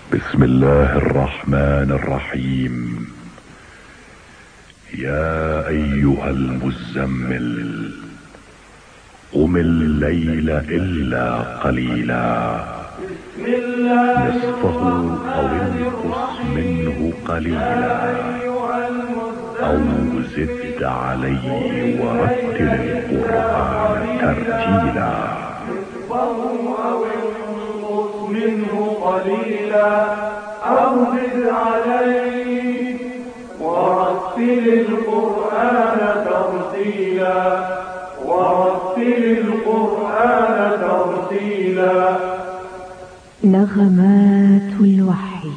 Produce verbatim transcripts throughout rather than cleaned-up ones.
بسم الله الرحمن الرحيم. يا أيها المزمل قم الليل إلا قليلا نصفه أو انقص منه قليلا أو زد عليه ورتل القرآن ترتيلا. منه قليلا أو زد عليه ورتل القرآن ترتيلا ورتل القرآن ترتيلا. نغمات الوحي.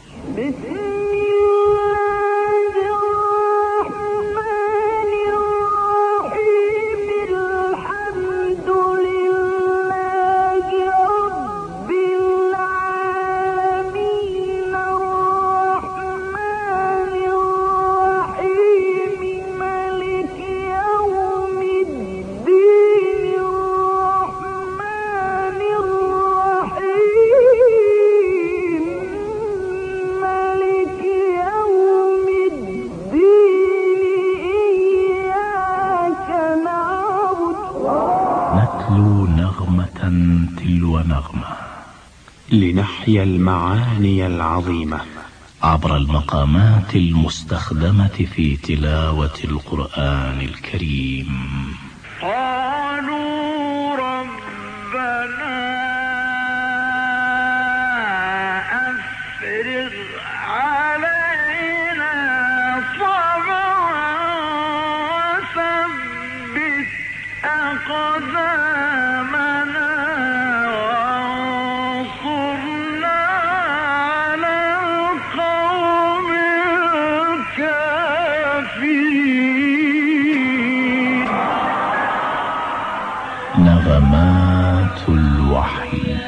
تلو نغمة لنحيا المعاني العظيمة عبر المقامات المستخدمة في تلاوة القرآن الكريم. قالوا ربنا أفرغ علينا صبرا وثبت أقدامنا وانصرنا على القوم الكافرين. نغمات الوحي.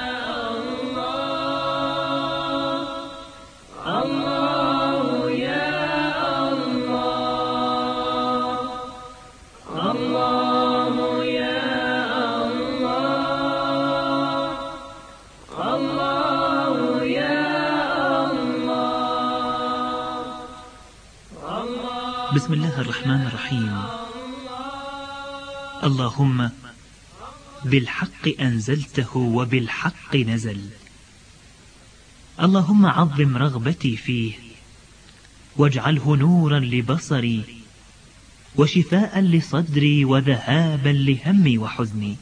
بسم الله الرحمن الرحيم. اللهم بالحق أنزلته وبالحق نزل. اللهم عظم رغبتي فيه واجعله نورا لبصري وشفاء لصدري وذهابا لهمي وحزني.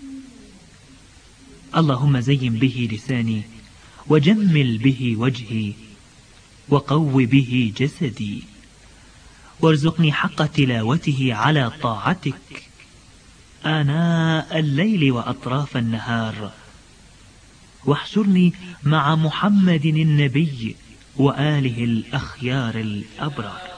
اللهم زين به لساني وجمل به وجهي وقو به جسدي وارزقني حق تلاوته على طاعتك آناء الليل وأطراف النهار، واحشرني مع محمد النبي وآله الأخيار الأبرار.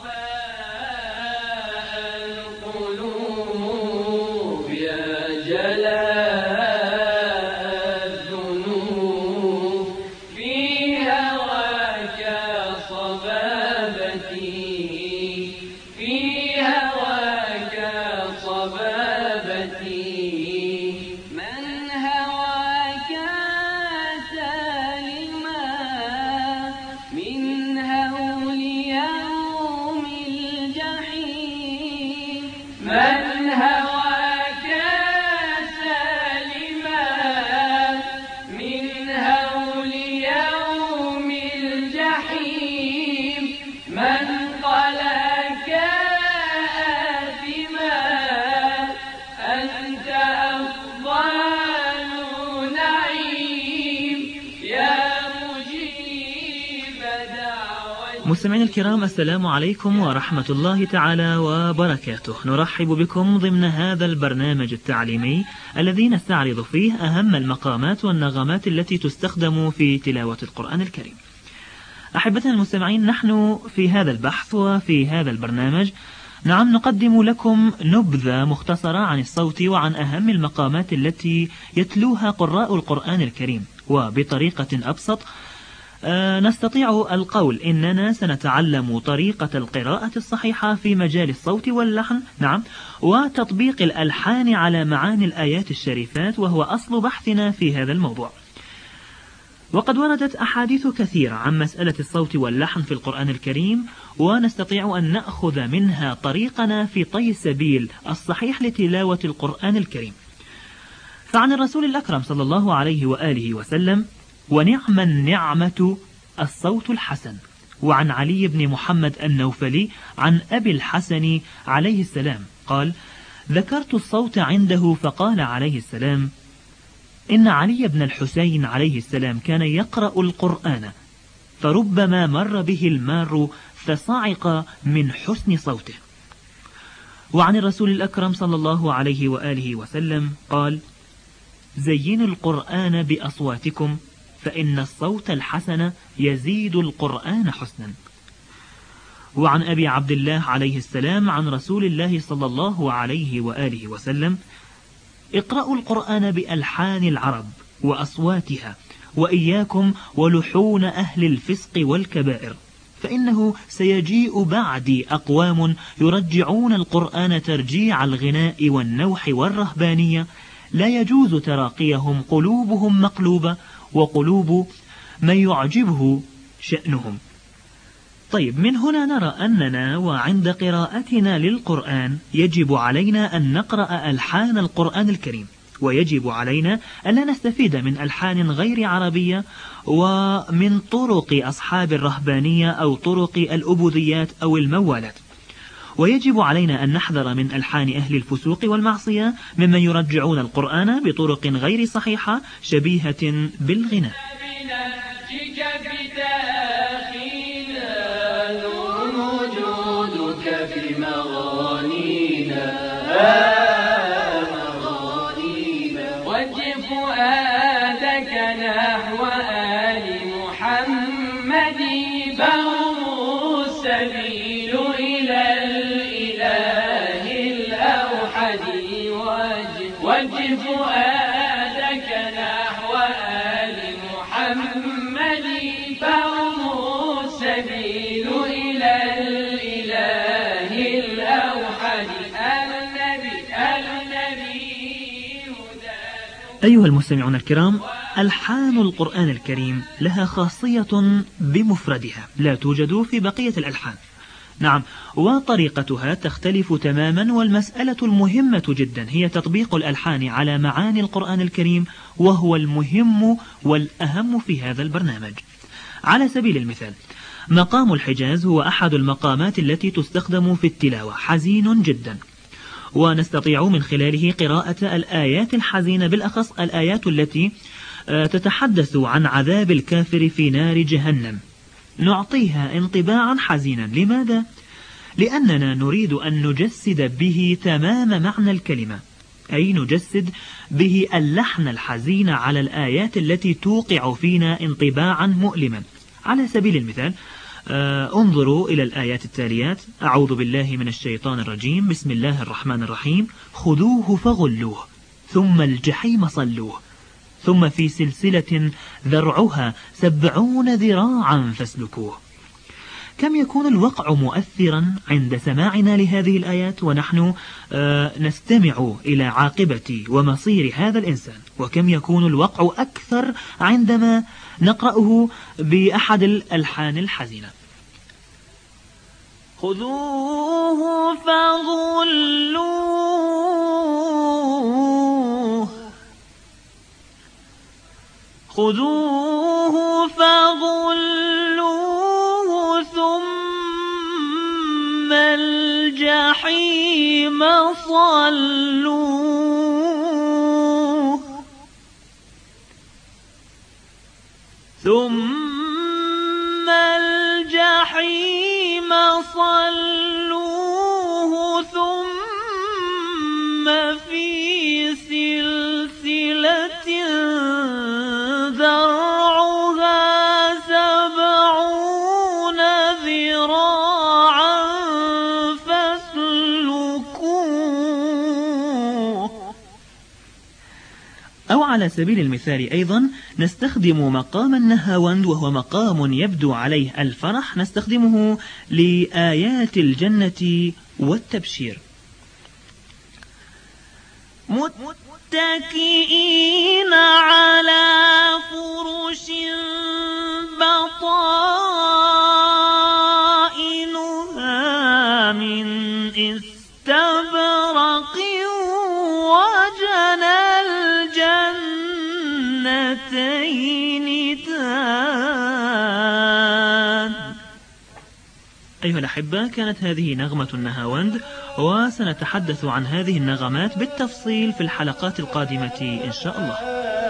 مستمعين الكرام، السلام عليكم ورحمة الله تعالى وبركاته. نرحب بكم ضمن هذا البرنامج التعليمي الذي نستعرض فيه أهم المقامات والنغمات التي تستخدم في تلاوة القرآن الكريم. أحبتنا المستمعين، نحن في هذا البحث وفي هذا البرنامج نعم نقدم لكم نبذة مختصرة عن الصوت وعن أهم المقامات التي يتلوها قراء القرآن الكريم، وبطريقة أبسط نستطيع القول إننا سنتعلم طريقة القراءة الصحيحة في مجال الصوت واللحن، نعم، وتطبيق الألحان على معاني الآيات الشريفات، وهو أصل بحثنا في هذا الموضوع. وقد وردت أحاديث كثيرة عن مسألة الصوت واللحن في القرآن الكريم، ونستطيع أن نأخذ منها طريقنا في طي السبيل الصحيح لتلاوة القرآن الكريم. فعن الرسول الأكرم صلى الله عليه وآله وسلم: ونعم النعمة الصوت الحسن. وعن علي بن محمد النوفلي عن أبي الحسن عليه السلام قال: ذكرت الصوت عنده فقال عليه السلام: إن علي بن الحسين عليه السلام كان يقرأ القرآن فربما مر به المار فصعق من حسن صوته. وعن الرسول الأكرم صلى الله عليه وآله وسلم قال: زينوا القرآن بأصواتكم فإن الصوت الحسن يزيد القرآن حسنا. وعن أبي عبد الله عليه السلام عن رسول الله صلى الله عليه وآله وسلم: اقرأوا القرآن بألحان العرب وأصواتها، وإياكم ولحون أهل الفسق والكبائر، فإنه سيجيء بعدي أقوام يرجعون القرآن ترجيع الغناء والنوح والرهبانية، لا يجوز تراقيهم، قلوبهم مقلوبة وقلوب من يعجبه شأنهم. طيب، من هنا نرى أننا وعند قراءتنا للقرآن يجب علينا أن نقرأ ألحان القرآن الكريم، ويجب علينا ألا نستفيد من ألحان غير عربية ومن طرق أصحاب الرهبانية أو طرق الأبوذيات أو الموالات. ويجب علينا أن نحذر من ألحان أهل الفسوق والمعصية ممن يرجعون القرآن بطرق غير صحيحة شبيهة بالغناء. وجه فؤادك نحو آل محمد فهم السبيل إلى الإله الأوحد. آل النبي آل النبي أيها المستمعون الكرام، ألحان القرآن الكريم لها خاصية بمفردها لا توجد في بقية الألحان. نعم، وطريقتها تختلف تماما، والمسألة المهمة جدا هي تطبيق الألحان على معاني القرآن الكريم، وهو المهم والأهم في هذا البرنامج. على سبيل المثال، مقام الحجاز هو أحد المقامات التي تستخدم في التلاوة، حزين جدا، ونستطيع من خلاله قراءة الآيات الحزينة، بالأخص الآيات التي تتحدث عن عذاب الكافر في نار جهنم. نعطيها انطباعا حزينا. لماذا؟ لأننا نريد أن نجسد به تمام معنى الكلمة، أي نجسد به اللحن الحزين على الآيات التي توقع فينا انطباعا مؤلما. على سبيل المثال، آه انظروا إلى الآيات التاليات: أعوذ بالله من الشيطان الرجيم، بسم الله الرحمن الرحيم، خذوه فغلوه ثم الجحيم صلوه ثم في سلسلة ذرعها سبعون ذراعا فاسلكوه. كم يكون الوقع مؤثرا عند سماعنا لهذه الآيات ونحن آه نستمع إلى عاقبة ومصير هذا الإنسان، وكم يكون الوقع أكثر عندما نقرأه بأحد الألحان الحزينة. خذوه فغلوه خذوه فغلوه ثم الجحيم صلوه ثم الجحيم صلوه ثم في سلسلة ذرعها سبعون ذراعا فاسلكوه. أو على سبيل المثال أيضا نستخدم مقام النهاوند، وهو مقام يبدو عليه الفرح، نستخدمه لآيات الجنة والتبشير. متكئين على فرش خطائنها من استبرق وجنى الجنتين دان. أيها الأحبة، كانت هذه نغمة النهاوند، وسنتحدث عن هذه النغمات بالتفصيل في الحلقات القادمة إن شاء الله.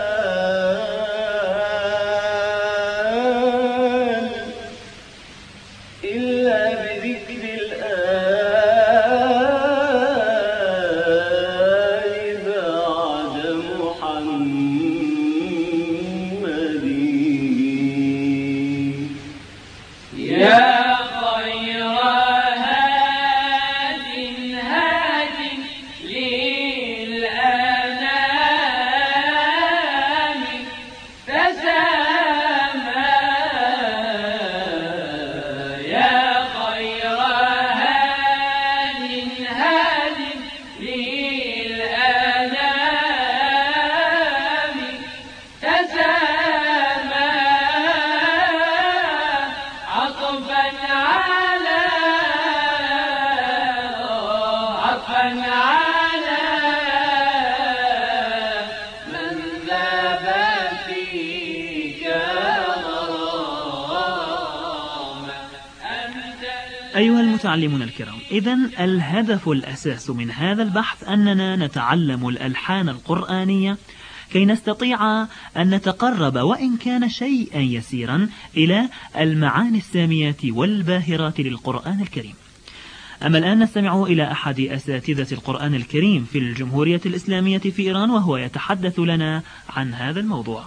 أيها المتعلمون الكرام، إذن الهدف الأساس من هذا البحث أننا نتعلم الألحان القرآنية كي نستطيع أن نتقرب وإن كان شيئا يسيرا إلى المعاني السامية والباهرات للقرآن الكريم. أما الآن نستمع إلى أحد أساتذة القرآن الكريم في الجمهورية الإسلامية في إيران، وهو يتحدث لنا عن هذا الموضوع.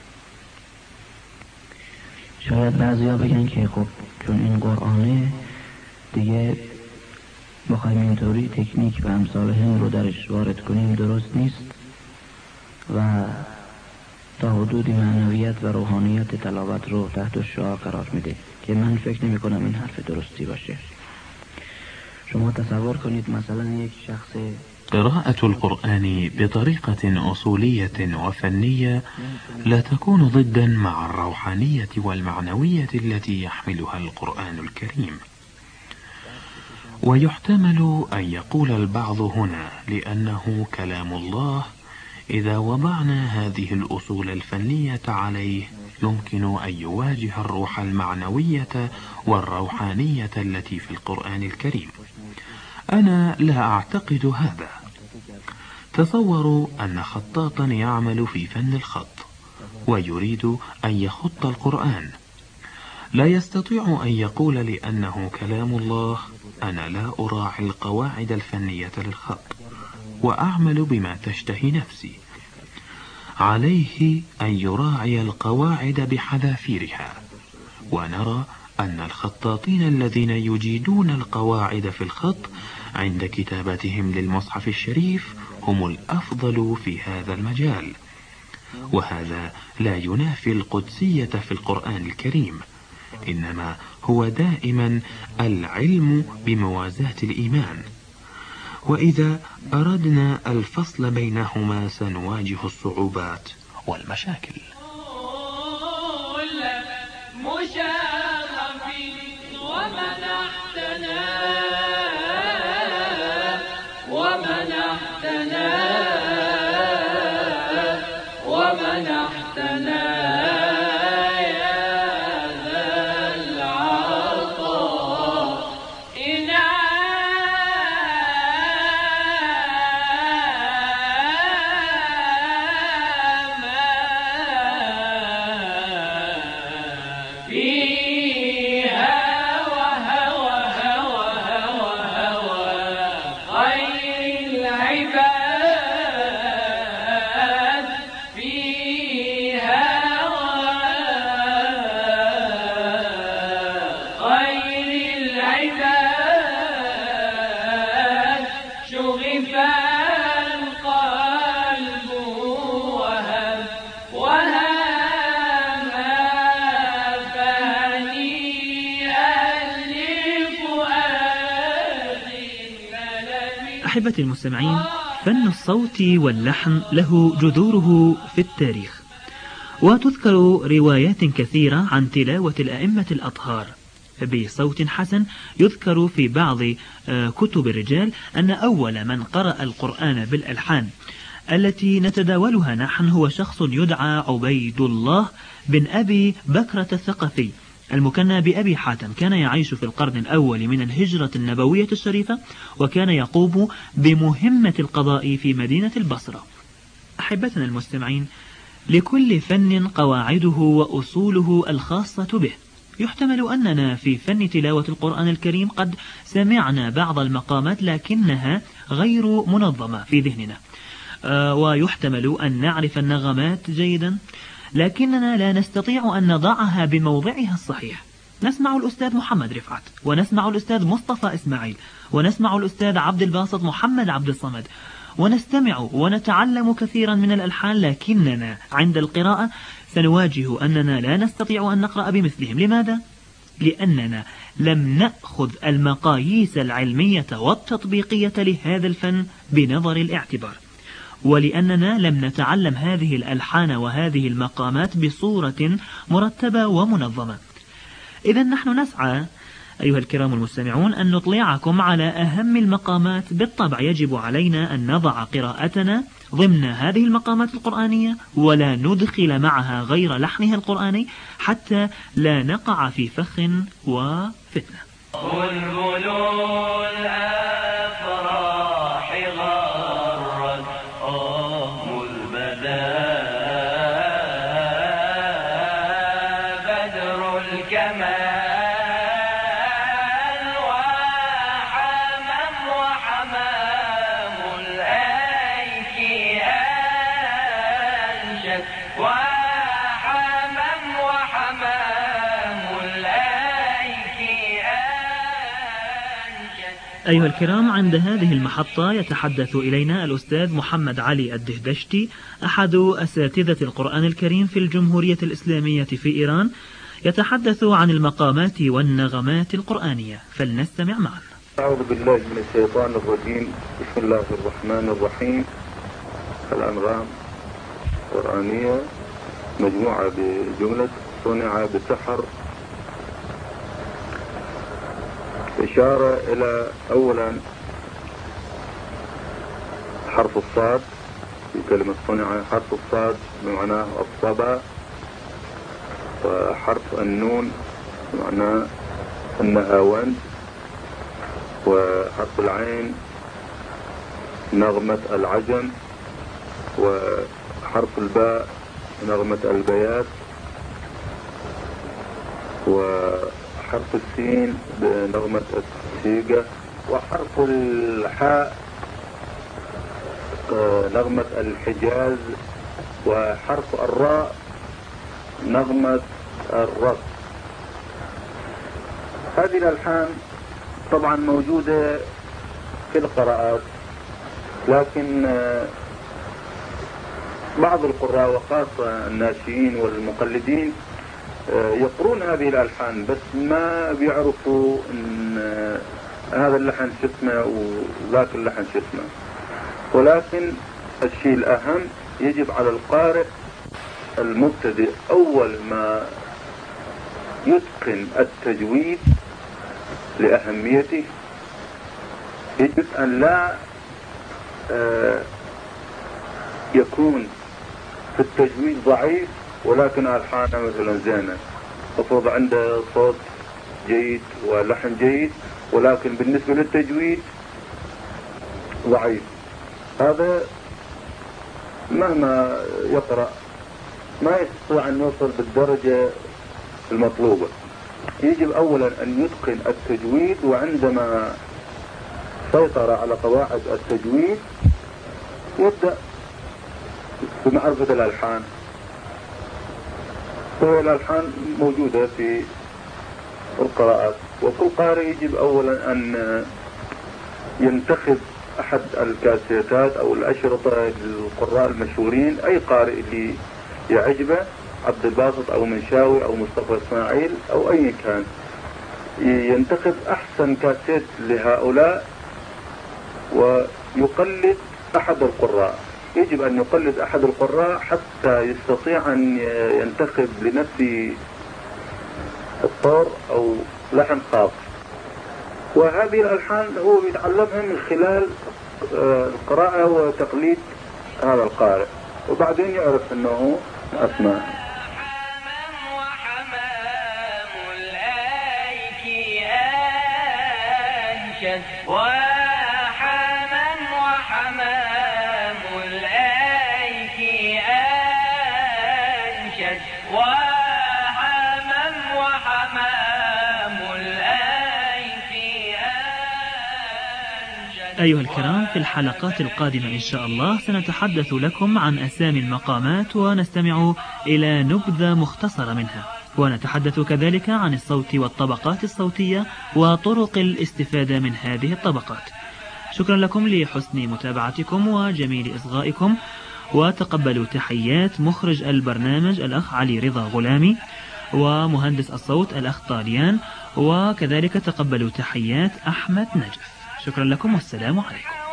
شاید بعضیا بگن که خب چون این قرآنه دیگه بخوایم اینطوری تکنیک و امثال هم رو درش وارد کنیم درست نیست و تا حدودی معنویت و روحانیت تلاوت رو تحت الشعاع قرار میده که من فکر نمی کنم این حرف درستی باشه. شما تصور کنید مثلا یک شخص قراءة القرآن بطريقة أصولية وفنية لا تكون ضدا مع الروحانية والمعنوية التي يحملها القرآن الكريم. ويحتمل أن يقول البعض هنا لأنه كلام الله إذا وضعنا هذه الأصول الفنية عليه يمكن أن يواجه الروح المعنوية والروحانية التي في القرآن الكريم. أنا لا أعتقد هذا. تصوروا أن خطاطا يعمل في فن الخط ويريد أن يخط القرآن، لا يستطيع أن يقول لأنه كلام الله أنا لا أراعي القواعد الفنية للخط وأعمل بما تشتهي نفسي. عليه أن يراعي القواعد بحذافيرها. ونرى أن الخطاطين الذين يجيدون القواعد في الخط عند كتابتهم للمصحف الشريف هم الأفضل في هذا المجال، وهذا لا ينافي القدسية في القرآن الكريم، إنما هو دائما العلم بموازاة الإيمان. وإذا أردنا الفصل بينهما سنواجه الصعوبات والمشاكل. أحبتي المستمعين، فن الصوت واللحن له جذوره في التاريخ، وتذكر روايات كثيرة عن تلاوة الأئمة الأطهار بصوت حسن. يذكر في بعض كتب الرجال أن أول من قرأ القرآن بالألحان التي نتداولها نحن هو شخص يدعى عبيد الله بن أبي بكرة الثقفي المكنى بأبي حاتم. كان يعيش في القرن الأول من الهجرة النبوية الشريفة، وكان يقوم بمهمة القضاء في مدينة البصرة. أحبتنا المستمعين، لكل فن قواعده وأصوله الخاصة به. يحتمل أننا في فن تلاوة القرآن الكريم قد سمعنا بعض المقامات لكنها غير منظمة في ذهننا، آه ويحتمل أن نعرف النغمات جيدا لكننا لا نستطيع أن نضعها بموضعها الصحيح. نسمع الأستاذ محمد رفعت، ونسمع الأستاذ مصطفى إسماعيل، ونسمع الأستاذ عبد الباسط محمد عبد الصمد، ونستمع ونتعلم كثيرا من الألحان، لكننا عند القراءة سنواجه أننا لا نستطيع أن نقرأ بمثلهم. لماذا؟ لأننا لم نأخذ المقاييس العلمية والتطبيقية لهذا الفن بنظر الاعتبار، ولأننا لم نتعلم هذه الألحان وهذه المقامات بصورة مرتبة ومنظمة. إذا نحن نسعى أيها الكرام المستمعون أن نطلعكم على أهم المقامات. بالطبع يجب علينا أن نضع قراءتنا ضمن هذه المقامات القرآنية ولا ندخل معها غير لحنها القرآني حتى لا نقع في فخ وفتنة. أيها الكرام، عند هذه المحطة يتحدث إلينا الأستاذ محمد علي الدهدشتي أحد أساتذة القرآن الكريم في الجمهورية الإسلامية في إيران، يتحدث عن المقامات والنغمات القرآنية، فلنستمع معا. أعوذ بالله من الشيطان الرجيم. بسم الله الرحمن الرحيم. الأنغام القرآنية مجموعة بجملة صنع بسحر. إشارة إلى أولا حرف الصاد في كلمة صنع. حرف الصاد بمعناه الصبا، وحرف النون بمعناه النهاوند، وحرف العين نغمة العجم، وحرف الباء نغمة البيات، وحرف السين بنغمة السيجة، وحرف الحاء نغمة الحجاز، وحرف الراء نغمة الرص. هذه الألحان طبعا موجودة في القراءات، لكن بعض القراء وخاصة الناشئين والمقلدين يقرون هذه الألحان بس ما بيعرفوا ان هذا اللحن شو اسمه وذاك اللحن شو اسمه. ولكن الشيء الأهم يجب على القارئ المبتدئ أول ما يتقن التجويد لأهميته يجب أن لا يكون في التجويد ضعيف ولكن ألحانه مثلا زينة. المفروض عنده صوت جيد ولحن جيد، ولكن بالنسبة للتجويد ضعيف. هذا مهما يقرأ ما يستطيع أن يوصل بالدرجة المطلوبة. يجب أولا أن يتقن التجويد، وعندما سيطر على قواعد التجويد يبدأ بمعرفة الألحان. وهي الألحان موجودة في القراءات، وكل قارئ يجب أولا أن ينتخب أحد الكاسيتات أو الأشرطة للقراء المشهورين، أي قارئ اللي يعجبه، عبد الباسط أو منشاوي أو مصطفى إسماعيل أو أي كان، ينتخب أحسن كاسيت لهؤلاء ويقلد أحد القراء. يجب أن يقلد أحد القراء حتى يستطيع أن ينتخب لنفسه الطور أو لحن خاص. وهذه الألحان هو يتعلمها من خلال القراءة وتقليد هذا القارئ، وبعدين يعرف أنه أسماء. وحمام وحمام الأيك أنشد وحمام وحمام الأيك أنشد. أيها الكرام، في الحلقات القادمة إن شاء الله سنتحدث لكم عن أسامي المقامات ونستمع إلى نبذة مختصرة منها، ونتحدث كذلك عن الصوت والطبقات الصوتية وطرق الاستفادة من هذه الطبقات. شكرا لكم لحسن متابعتكم وجميل إصغائكم، وتقبلوا تحيات مخرج البرنامج الأخ علي رضا غلامي، ومهندس الصوت الأخ طاليان، وكذلك تقبلوا تحيات أحمد نجف. شكرا لكم والسلام عليكم.